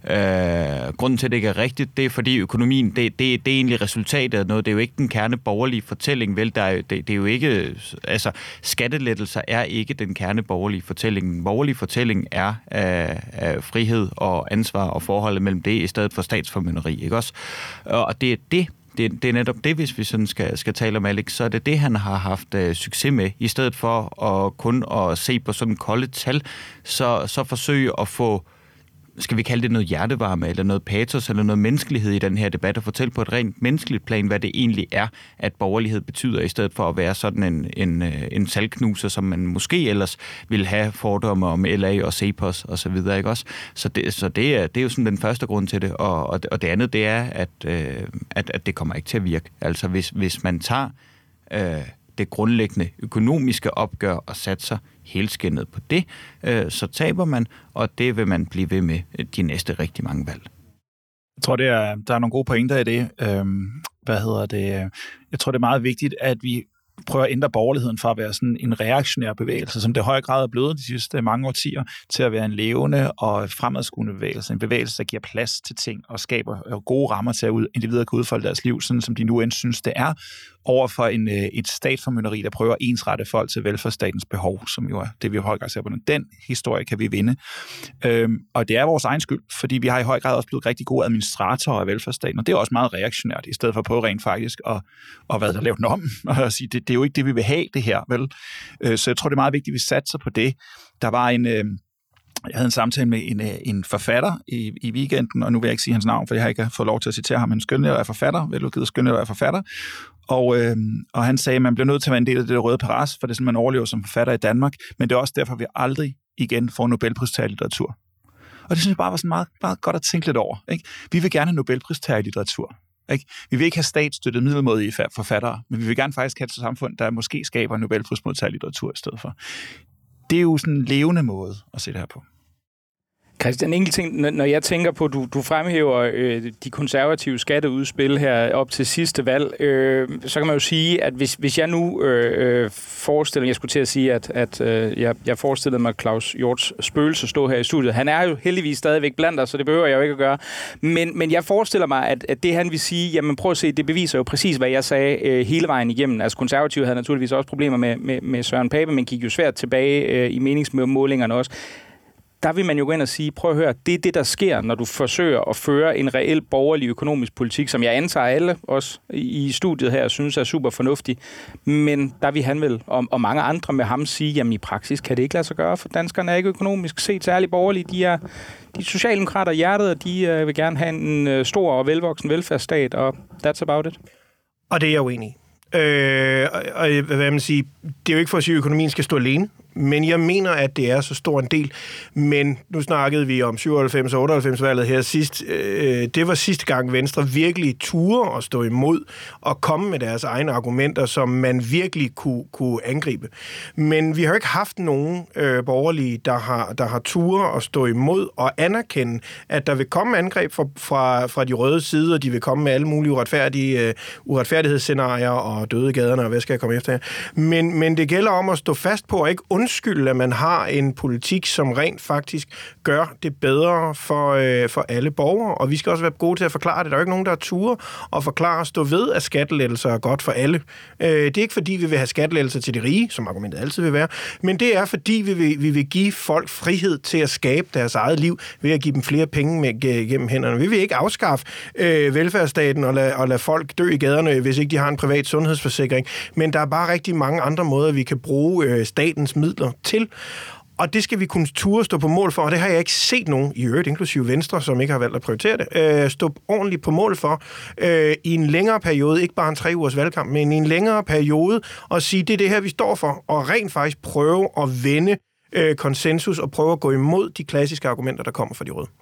Øh, grunden til, at det ikke er rigtigt, det er, fordi økonomien, det, det, det er egentlig resultatet af noget. Det er jo ikke den kerneborgerlige fortælling, vel? Der er, det, det er jo ikke... Altså, skattelettelser er ikke den kerneborgerlige fortælling. Den borgerlige fortælling er af, af frihed og ansvar og forholdet mellem det, i stedet for statsformynderi, ikke også? Og det er det, Det, det er netop det, hvis vi sådan skal, skal tale om Alex, så er det det, han har haft uh, succes med. I stedet for at kun at se på sådan kolde tal, så, så forsøge at få, skal vi kalde det noget hjertevarme, eller noget patos, eller noget menneskelighed i den her debat, og fortælle på et rent menneskeligt plan, hvad det egentlig er, at borgerlighed betyder, i stedet for at være sådan en, en, en salgknuser, som man måske ellers ville have fordomme om L A og Cepos og så videre, ikke også? Så det, så det, er, det er jo sådan den første grund til det, og, og, og det andet, det er, at, øh, at, at det kommer ikke til at virke. Altså hvis, hvis man tager øh, det grundlæggende økonomiske opgør og satser helskindet på det, øh, så taber man, og det vil man blive ved med de næste rigtig mange valg. Jeg tror, det er, der er nogle gode pointer i det. Øhm, hvad hedder det? Jeg tror, det er meget vigtigt, at vi prøver at ændre borgerligheden fra at være sådan en reaktionær bevægelse, som det i høj grad er blevet de sidste mange årtier, til at være en levende og fremadskuende bevægelse. En bevægelse, der giver plads til ting og skaber gode rammer til, at individer kan udfolde deres liv, sådan som de nu end synes, det er, over for en, et statsformynderi, der prøver at ensrette folk til velfærdsstatens behov, som jo er det, vi i høj grad ser på. Den historie kan vi vinde. Øhm, og det er vores egen skyld, fordi vi har i høj grad også blevet rigtig gode administratorer af velfærdsstaten, og det er også meget reaktionært, i stedet for at prøve rent faktisk at, at hvad der lavet den om, og sige, det, det er jo ikke det, vi vil have, det her, vel? Øh, så jeg tror, det er meget vigtigt, at vi satser på det. Der var en... Øh, Jeg havde en samtale med en, en forfatter i, i weekenden, og nu vil jeg ikke sige hans navn, for jeg har ikke fået lov til at citere ham, men skønlitterær forfatter, veludgivet skønlitterær forfatter, og, øh, og han sagde, at man bliver nødt til at være en del af det røde paras, for det er sådan, man overlever som forfatter i Danmark, men det er også derfor, at vi aldrig igen får Nobelpristager i litteratur. Og det synes jeg bare var sådan meget, meget godt at tænke lidt over. Ikke? Vi vil gerne have Nobelpristager i litteratur. Ikke? Vi vil ikke have statsstøttet middelmådige forfattere, men vi vil gerne faktisk have et samfund, der måske skaber Nobelprismodtager i litteratur i stedet for. Det er jo sådan en levende måde at se det her på. Christian, enkelt ting, når jeg tænker på, du, du fremhæver øh, de konservative skatteudspil her op til sidste valg, øh, så kan man jo sige, at hvis, hvis jeg nu øh, forestiller, jeg skulle til at sige, at, at øh, jeg, jeg forestillede mig Claus Hjorts spøgelse stå her i studiet. Han er jo heldigvis stadigvæk blandt os, så det behøver jeg jo ikke at gøre. Men, men jeg forestiller mig, at, at det han vil sige, jamen prøv at se, det beviser jo præcis, hvad jeg sagde øh, hele vejen igennem. Altså konservative havde naturligvis også problemer med, med, med Søren Pape, men gik jo svært tilbage øh, i meningsmålingerne også. Der vil man jo gå ind og sige, prøv at høre, det er det, der sker, når du forsøger at føre en reel borgerlig økonomisk politik, som jeg antager alle os i studiet her synes er super fornuftig. Men der vil han vel, og, og mange andre med ham, sige, jamen i praksis kan det ikke lade sig gøre, for danskerne er ikke økonomisk set særlig borgerlige. De er, de er socialdemokrater i hjertet, og de øh, vil gerne have en øh, stor og velvoksen velfærdsstat, og that's about it. Og det er jeg uenig i. Øh, og, og hvad man siger, det er jo ikke for at sige, at økonomien skal stå alene, men jeg mener, at det er så stor en del. Men nu snakkede vi om syvoghalvfems og otteoghalvfems-valget her sidst. Øh, det var sidste gang Venstre virkelig turde at stå imod og komme med deres egne argumenter, som man virkelig kunne, kunne angribe. Men vi har jo ikke haft nogen øh, borgerlige, der har, der har turde at stå imod og anerkende, at der vil komme angreb fra, fra, fra de røde sider, og de vil komme med alle mulige uretfærdige, øh, uretfærdighedsscenarier og døde gaderne, og hvad skal jeg komme efter her. Men, men det gælder om at stå fast på at ikke undskylde, at man har en politik, som rent faktisk gør det bedre for, øh, for alle borgere. Og vi skal også være gode til at forklare det. Der er jo ikke nogen, der er ture og forklare og stå ved, at skattelettelser er godt for alle. Øh, det er ikke fordi, vi vil have skattelettelser til de rige, som argumentet altid vil være, men det er fordi, vi vil, vi vil give folk frihed til at skabe deres eget liv ved at give dem flere penge med, gennem hænderne. Vi vil ikke afskaffe øh, velfærdsstaten og lade, og lade folk dø i gaderne, hvis ikke de har en privat sundhedsforsikring. Men der er bare rigtig mange andre måder, vi kan bruge øh, statens midler til. Og det skal vi kunne ture stå på mål for, og det har jeg ikke set nogen, i øvrigt inklusive Venstre, som ikke har valgt at prioritere det, øh, stå ordentligt på mål for øh, i en længere periode, ikke bare en tre ugers valgkamp, men i en længere periode, og sige, det er det her, vi står for, og rent faktisk prøve at vende øh, konsensus og prøve at gå imod de klassiske argumenter, der kommer fra de røde.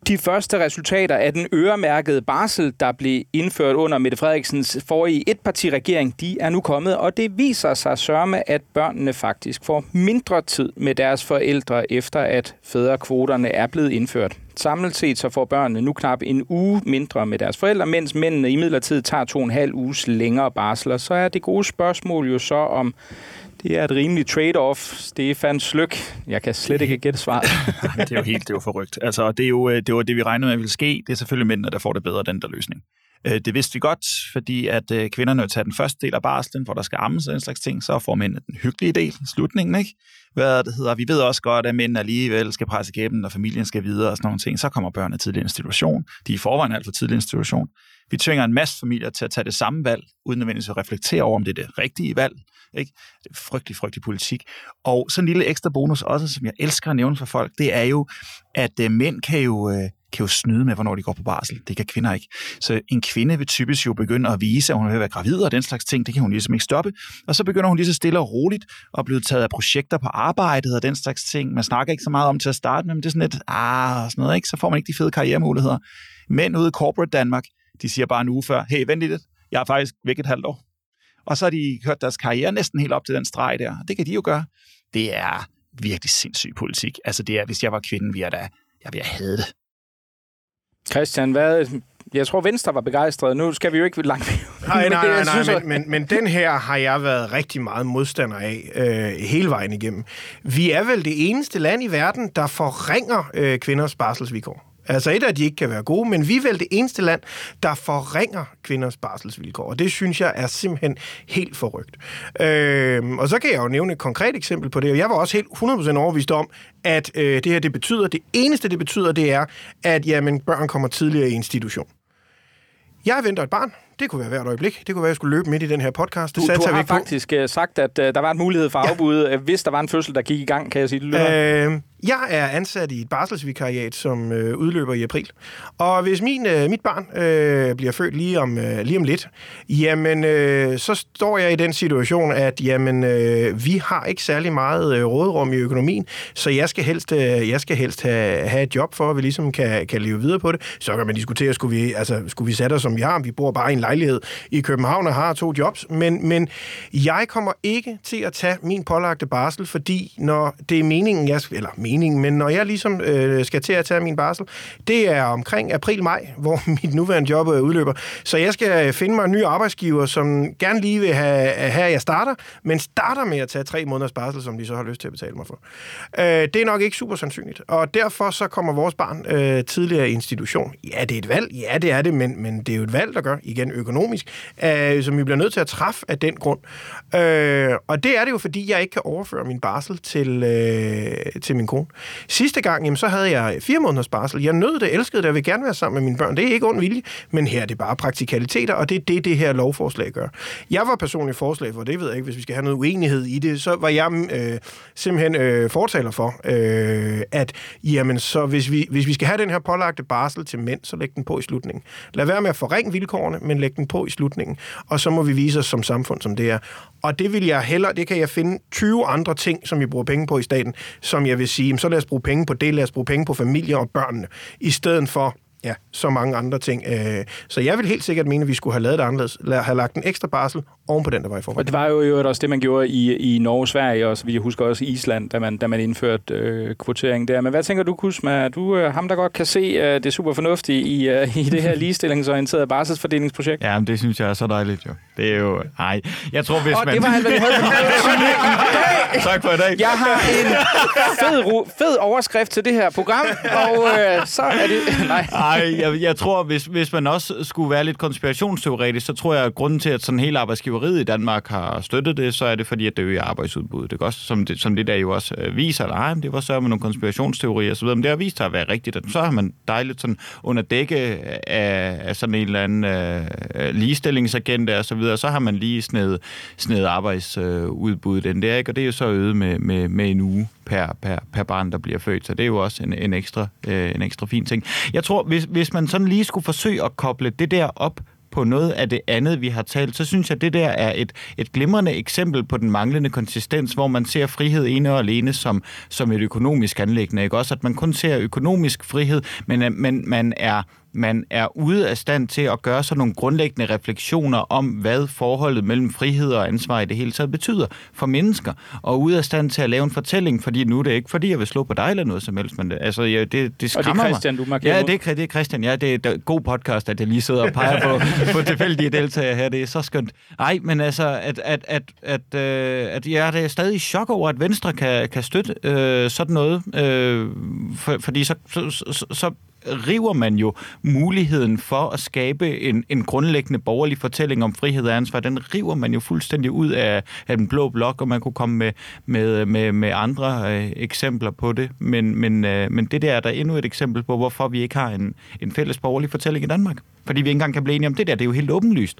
De første resultater af den øremærkede barsel, der blev indført under Mette Frederiksens forrige etpartiregering, de er nu kommet, og det viser sig sørme, at børnene faktisk får mindre tid med deres forældre, efter at fædrekvoterne er blevet indført. Samlet set så får børnene nu knap en uge mindre med deres forældre, mens mændene imidlertid tager to og en halv uges længere barsler. Så er det gode spørgsmål jo så om... Det er et rimeligt trade-off. Stefan Sløk. Jeg kan slet ikke gætte svaret. Det er jo helt, det er jo forrygt. Altså, det er jo det, var det, vi regnede med, ville ske. Det er selvfølgelig mændene, der får det bedre, den der løsning. Det vidste vi godt, fordi at kvinderne vil tage den første del af barslen, hvor der skal ammes og den slags ting, så får mændene den hyggelige del i slutningen, ikke? Hvad det hedder. Vi ved også godt, at mænd alligevel skal presse igennem, når familien skal videre og sådan nogle ting. Så kommer børnene tidlig i institution. De er i forvejen alt for tidlig i institution. Vi tvinger en masse familier til at tage det samme valg, uden nødvendigvis at reflektere over, om det er det rigtige valg. Ikke? Det er frygtelig, frygtelig politik. Og sådan en lille ekstra bonus også, som jeg elsker at nævne for folk, det er jo, at uh, mænd kan jo, uh, kan jo snyde med, hvornår de går på barsel. Det kan kvinder ikke. Så en kvinde vil typisk jo begynde at vise, at hun vil være gravid og den slags ting. Det kan hun ligesom ikke stoppe. Og så begynder hun lige så stille og roligt at blive taget af projekter på arbejdet og den slags ting. Man snakker ikke så meget om til at starte med, men det er sådan lidt, ah, sådan noget, ikke? Så får man ikke de fede karrieremuligheder. Mænd ude i corporate Danmark, de siger bare en uge før, hey, vent lidt, jeg er faktisk væk et halvt år. Og så har de kørt deres karriere næsten helt op til den streg der. Det kan de jo gøre. Det er virkelig sindssyg politik. Altså det er, hvis jeg var kvinden, vi er da, jeg vil have det. Christian, hvad... Jeg tror, Venstre var begejstret. Nu skal vi jo ikke langt. Nej, nej, nej, nej, nej men, men, men den her har jeg været rigtig meget modstander af øh, hele vejen igennem. Vi er vel det eneste land i verden, der forringer øh, kvinders barselsvilkår. Altså et af, at de ikke kan være gode, men vi er vel det eneste land, der forringer kvinders barselsvilkår, og det synes jeg er simpelthen helt forrygt. Øhm, og så kan jeg jo nævne et konkret eksempel på det, og jeg var også helt hundrede procent overbevist om, at øh, det her det betyder, det eneste det betyder, det er, at jamen, børn kommer tidligere i institution. Jeg venter et barn. Det kunne være hvert øjeblik. Det kunne være, at jeg skulle løbe midt i den her podcast. Det du, du har vi faktisk uh, sagt, at uh, der var en mulighed for afbud, ja. Hvis der var en fødsel, der gik i gang, kan jeg sige det. Øh, jeg er ansat i et barselsvikariat, som øh, udløber i april. Og hvis min, øh, mit barn øh, bliver født lige om, øh, lige om lidt, jamen, øh, så står jeg i den situation, at jamen, øh, vi har ikke særlig meget øh, råderum i økonomien, så jeg skal helst, øh, jeg skal helst have, have et job for, at vi ligesom kan, kan leve videre på det. Så kan man diskutere, skulle vi, altså, skulle vi sætte os, som vi har. Vi bor bare i en lejlighed i København og har to jobs, men, men jeg kommer ikke til at tage min pålagte barsel, fordi når det er meningen, jeg, eller meningen, men når jeg ligesom øh, skal til at tage min barsel, det er omkring april-maj, hvor mit nuværende job udløber. Så jeg skal finde mig en ny arbejdsgiver, som gerne lige vil have, have at jeg starter, men starter med at tage tre måneders barsel, som de så har lyst til at betale mig for. Øh, det er nok ikke super sandsynligt, og derfor så kommer vores barn øh, tidligere i institution. Ja, det er et valg, ja, det er det, men, men det er jo et valg, der gør, igen økonomisk, øh, som vi bliver nødt til at træffe af den grund. Øh, og det er det jo, fordi jeg ikke kan overføre min barsel til, øh, til min kone. Sidste gang, jamen, så havde jeg fire måneders barsel. Jeg nød det, elskede det, jeg vil gerne være sammen med mine børn. Det er ikke ond vilje, men her er det bare praktikaliteter, og det er det, det her lovforslag gør. Jeg var personligt forslag for det, ved jeg ikke, hvis vi skal have noget uenighed i det, så var jeg øh, simpelthen øh, fortaler for, øh, at jamen, så hvis vi, hvis vi skal have den her pålagte barsel til mænd, så læg den på i slutningen. Lad være med at forringe vilkårene, men læg den på i slutningen, og så må vi vise os som samfund, som det er. Og det vil jeg hellere, det kan jeg finde tyve andre ting, som vi bruger penge på i staten, som jeg vil sige, så lad os bruge penge på det, lad os bruge penge på familier og børnene, i stedet for ja, så mange andre ting. Så jeg vil helt sikkert mene, at vi skulle have lavet det anderledes. Have lagt en ekstra barsel oven på den, der var i forvejen. Og det var jo også det, man gjorde i, i Norge og Sverige, og vi husker også Island, da man, da man indførte øh, kvotering der. Men hvad tænker du, Kusma? Er du øh, ham, der godt kan se øh, det super fornuftige i, øh, i det her ligestillingsorienterede barselsfordelingsprojekt? Ja, men det synes jeg er så dejligt, jo. Det er jo... Nej, jeg tror, hvis og man... det var alt, hvad vi havde for Tak for i dag. Jeg har en fed, fed overskrift til det her program, og øh, så er det... Nej. Nej, jeg, jeg tror, hvis, hvis man også skulle være lidt konspirationsteoretisk, så tror jeg, at grunden til, at sådan hele arbejdsgiveriet i Danmark har støttet det, så er det fordi, at det øger arbejdsudbuddet. Det er også, som det, som det der jo også øh, viser, nej, det var så med nogle konspirationsteorier og så videre, men det har vist sig at være rigtigt. Så har man dejligt sådan under dække af, af sådan en eller anden øh, ligestillingsagenda og så videre, så har man lige sned, sned arbejdsudbuddet øh, den der, ikke? Og det er jo så øget med, med, med en uge per, per, per barn, der bliver født, så det er jo også en, en, ekstra, øh, en ekstra fin ting. Jeg tror, hvis, hvis man sådan lige skulle forsøge at koble det der op på noget af det andet, vi har talt, så synes jeg, at det der er et, et glimrende eksempel på den manglende konsistens, hvor man ser frihed ene og alene som, som et økonomisk anliggende. Ikke? Også at man kun ser økonomisk frihed, men, men man er man er ude af stand til at gøre sådan nogle grundlæggende refleksioner om, hvad forholdet mellem frihed og ansvar i det hele taget betyder for mennesker, og ude af stand til at lave en fortælling, fordi nu er det ikke, fordi jeg vil slå på dig eller noget som helst, men det, altså, ja, det, det skræmmer mig. Og det er Christian, du markerer. Ja, det er, det er Christian. Ja, det er en god podcast, at jeg lige sidder og peger på, på tilfældige deltagere her. Det er så skønt. Nej, men altså, at, at, at, at, øh, at jeg er stadig i chok over, at Venstre kan, kan støtte øh, sådan noget, øh, for, fordi så, så, så, så river man jo muligheden for at skabe en, en grundlæggende borgerlig fortælling om frihed og ansvar. Den river man jo fuldstændig ud af, af den blå blok, og man kunne komme med, med, med, med andre øh, eksempler på det. Men, men, øh, men det der er der endnu et eksempel på, hvorfor vi ikke har en, en fælles borgerlig fortælling i Danmark. Fordi vi ikke engang kan blive enige om det der. Det er jo helt åbenlyst.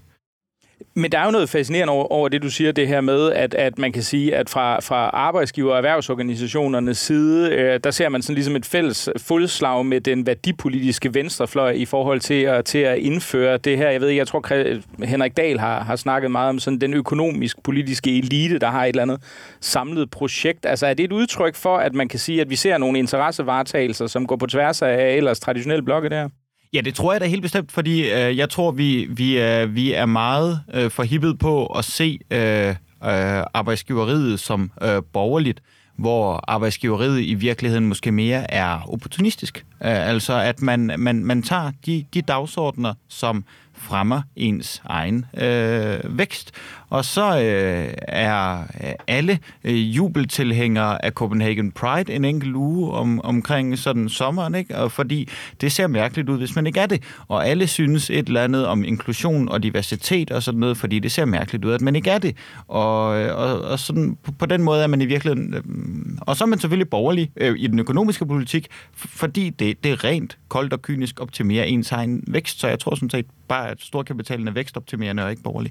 Men der er jo noget fascinerende over, over det, du siger, det her med, at, at man kan sige, at fra, fra arbejdsgiver- og erhvervsorganisationernes side, øh, der ser man sådan ligesom et fælles fuldslag med den værdipolitiske venstrefløj i forhold til at, til at indføre det her. Jeg ved ikke, jeg tror, Henrik Dahl har, har snakket meget om sådan den økonomisk-politiske elite, der har et eller andet samlet projekt. Altså er det et udtryk for, at man kan sige, at vi ser nogle interessevaretagelser, som går på tværs af ellers traditionelle blokke der? Ja, det tror jeg da helt bestemt, fordi øh, jeg tror, vi, vi, er, vi er meget øh, forhippet på at se øh, øh, arbejdsgiveriet som øh, borgerligt, hvor arbejdsgiveriet i virkeligheden måske mere er opportunistisk. Øh, altså, at man, man, man tager de, de dagsordner, som fremmer ens egen øh, vækst. Og så øh, er alle øh, jubeltilhængere af Copenhagen Pride en enkelt uge om, omkring sådan sommeren, ikke? Og fordi det ser mærkeligt ud, hvis man ikke er det. Og alle synes et eller andet om inklusion og diversitet og sådan noget, fordi det ser mærkeligt ud, at man ikke er det. Og, og, og sådan, på, på den måde er man i virkeligheden... Øh, og så er man selvfølgelig borgerlig øh, i den økonomiske politik, fordi det, det er rent koldt og kynisk optimerer ens egen vækst. Så jeg tror sådan set bare, at storkapitalen er vækstoptimerende og ikke borgerlig.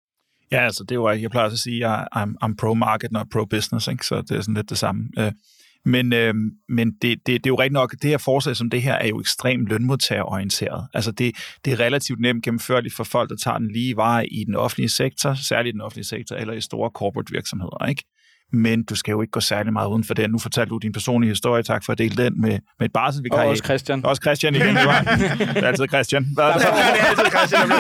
Ja, altså det var, jeg plejer også at sige, at I'm, I'm pro-market, not pro-business, ikke? Så det er sådan lidt det samme. Men, øh, men det, det, det er jo rigtig nok, det her forslag som det her er jo ekstremt lønmodtagerorienteret. Altså det, det er relativt nemt gennemførligt for folk, der tager den lige vej i den offentlige sektor, særligt i den offentlige sektor, eller i store corporate virksomheder, ikke? Men du skal jo ikke gå særlig meget uden for det. Nu fortalte du din personlige historie. Tak for at dele den med, med et barselsvikariat. Og også Christian. Også Christian igen. Det er altid Christian. Hvad er det? Det er altid Christian.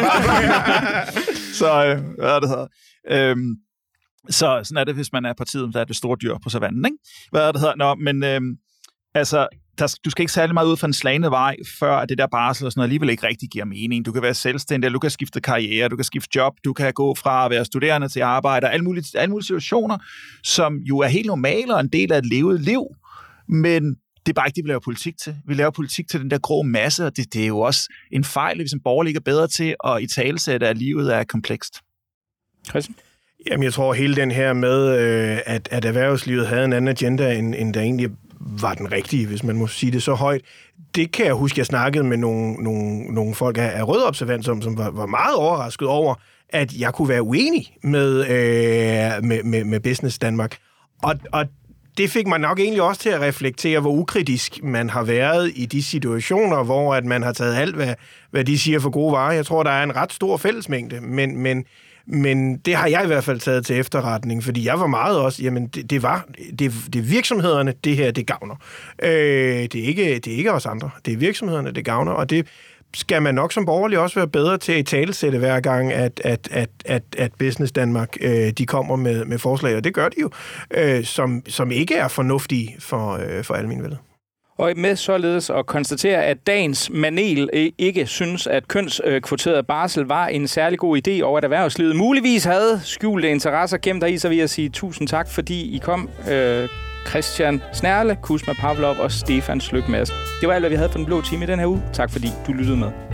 Så, øh, hvad er det hedder? Øhm, så sådan er det, hvis man er partiet, der er det store dyr på savannen, ikke? Hvad er det hedder? Nå, men øhm, altså, der, du skal ikke særlig meget ud fra en slagende vej, før at det der barsel og sådan noget alligevel ikke rigtig giver mening. Du kan være selvstændig, du kan skifte karriere, du kan skifte job, du kan gå fra at være studerende til arbejde, og alle mulige, alle mulige situationer, som jo er helt normale og en del af et levet liv, men det er bare ikke det, vi laver politik til. Vi laver politik til den der grå masse, og det, det er jo også en fejl, hvis en borgerlig er bedre til at italesætte, at livet er komplekst. Christian? Jamen, jeg tror hele den her med, at, at erhvervslivet havde en anden agenda, end, end der egentlig var den rigtige, hvis man må sige det så højt. Det kan jeg huske, jeg snakkede med nogle, nogle, nogle folk af, af Rød Observant, som, som var, var meget overrasket over, at jeg kunne være uenig med, øh, med, med, med Business Danmark. Og, og det fik man nok egentlig også til at reflektere, hvor ukritisk man har været i de situationer, hvor at man har taget alt, hvad, hvad de siger for gode varer. Jeg tror, der er en ret stor fællesmængde, men, men, men det har jeg i hvert fald taget til efterretning, fordi jeg var meget også, jamen det, det var, det, det er virksomhederne, det her, det gavner. Øh, det, er ikke, det er ikke os andre, det er virksomhederne, det gavner, og det skal man nok som borgerlig også være bedre til at italesætte hver gang, at, at, at, at, at Business Danmark, øh, de kommer med, med forslag, og det gør de jo, øh, som, som ikke er fornuftige for, øh, for almenvældet. Og med således at konstatere, at dagens manel ikke synes, at kønskvoteret barsel var en særlig god idé, og at erhvervslivet muligvis havde skjulte interesser gemt deri, så vil jeg sige tusind tak, fordi I kom. Øh, Christian Snerle, Kusma Pavlov og Stefan Sløk Madsen. Det var alt, hvad vi havde for Den Blå Time i den her uge. Tak fordi du lyttede med.